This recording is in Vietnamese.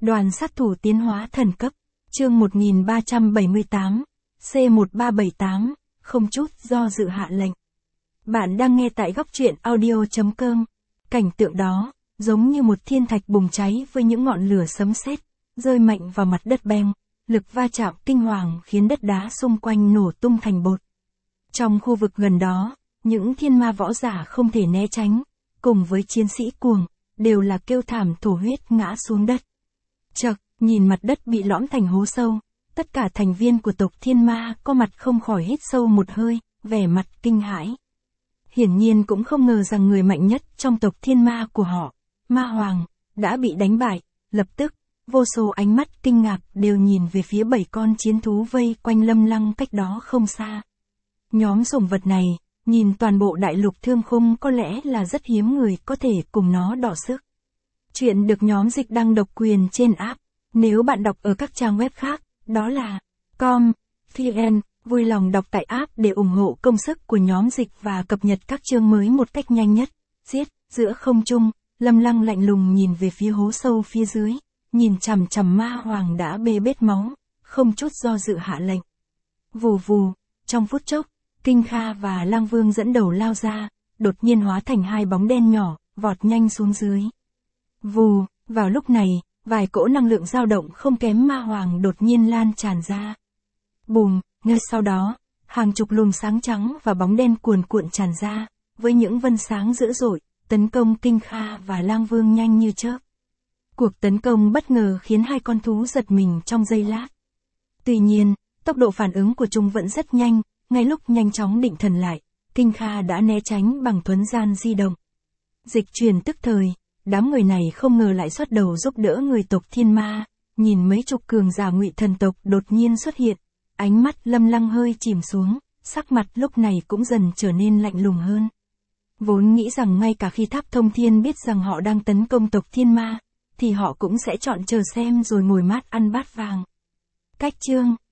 Đoàn sát thủ tiến hóa thần cấp, chương 1378, C1378, không chút do dự hạ lệnh. Bạn đang nghe tại góc truyện audio.com. Cảnh tượng đó, giống như một thiên thạch bùng cháy với những ngọn lửa sấm sét, rơi mạnh vào mặt đất beng, lực va chạm kinh hoàng khiến đất đá xung quanh nổ tung thành bột. Trong khu vực gần đó, những thiên ma võ giả không thể né tránh, cùng với chiến sĩ cuồng, đều là kêu thảm thổ huyết ngã xuống đất. Chậc, nhìn mặt đất bị lõm thành hố sâu, tất cả thành viên của tộc thiên ma có mặt không khỏi hít sâu một hơi, vẻ mặt kinh hãi. Hiển nhiên cũng không ngờ rằng người mạnh nhất trong tộc thiên ma của họ, Ma Hoàng, đã bị đánh bại. Lập tức, vô số ánh mắt kinh ngạc đều nhìn về phía 7 con chiến thú vây quanh Lâm Lăng cách đó không xa. Nhóm sủng vật này, nhìn toàn bộ đại lục Thương Khung có lẽ là rất hiếm người có thể cùng nó đọ sức. Chuyện được nhóm dịch đăng độc quyền trên app. Nếu bạn đọc ở các trang web khác, đó là com.vn, vui lòng đọc tại app để ủng hộ công sức của nhóm dịch và cập nhật các chương mới một cách nhanh nhất. Giết, giữa không trung, Lâm Lăng lạnh lùng nhìn về phía hố sâu phía dưới, nhìn chằm chằm Ma Hoàng đã bê bết máu, không chút do dự hạ lệnh. Vù vù, trong phút chốc, Kinh Kha và Lang Vương dẫn đầu lao ra, đột nhiên hóa thành hai bóng đen nhỏ, vọt nhanh xuống dưới. Vù, vào lúc này, vài cỗ năng lượng dao động không kém Ma Hoàng đột nhiên lan tràn ra. Bùm, ngay sau đó, hàng chục luồng sáng trắng và bóng đen cuồn cuộn tràn ra, với những vân sáng dữ dội, tấn công Kinh Kha và Lang Vương nhanh như chớp. Cuộc tấn công bất ngờ khiến hai con thú giật mình trong giây lát. Tuy nhiên, tốc độ phản ứng của chúng vẫn rất nhanh, ngay lúc nhanh chóng định thần lại, Kinh Kha đã né tránh bằng thuấn gian di động. Dịch truyền tức thời, đám người này không ngờ lại xuất đầu giúp đỡ người tộc thiên ma, nhìn mấy chục cường giả Ngụy thần tộc đột nhiên xuất hiện, ánh mắt Lâm Lăng hơi chìm xuống, sắc mặt lúc này cũng dần trở nên lạnh lùng hơn. Vốn nghĩ rằng ngay cả khi Tháp Thông Thiên biết rằng họ đang tấn công tộc thiên ma, thì họ cũng sẽ chọn chờ xem rồi ngồi mát ăn bát vàng. Cách chương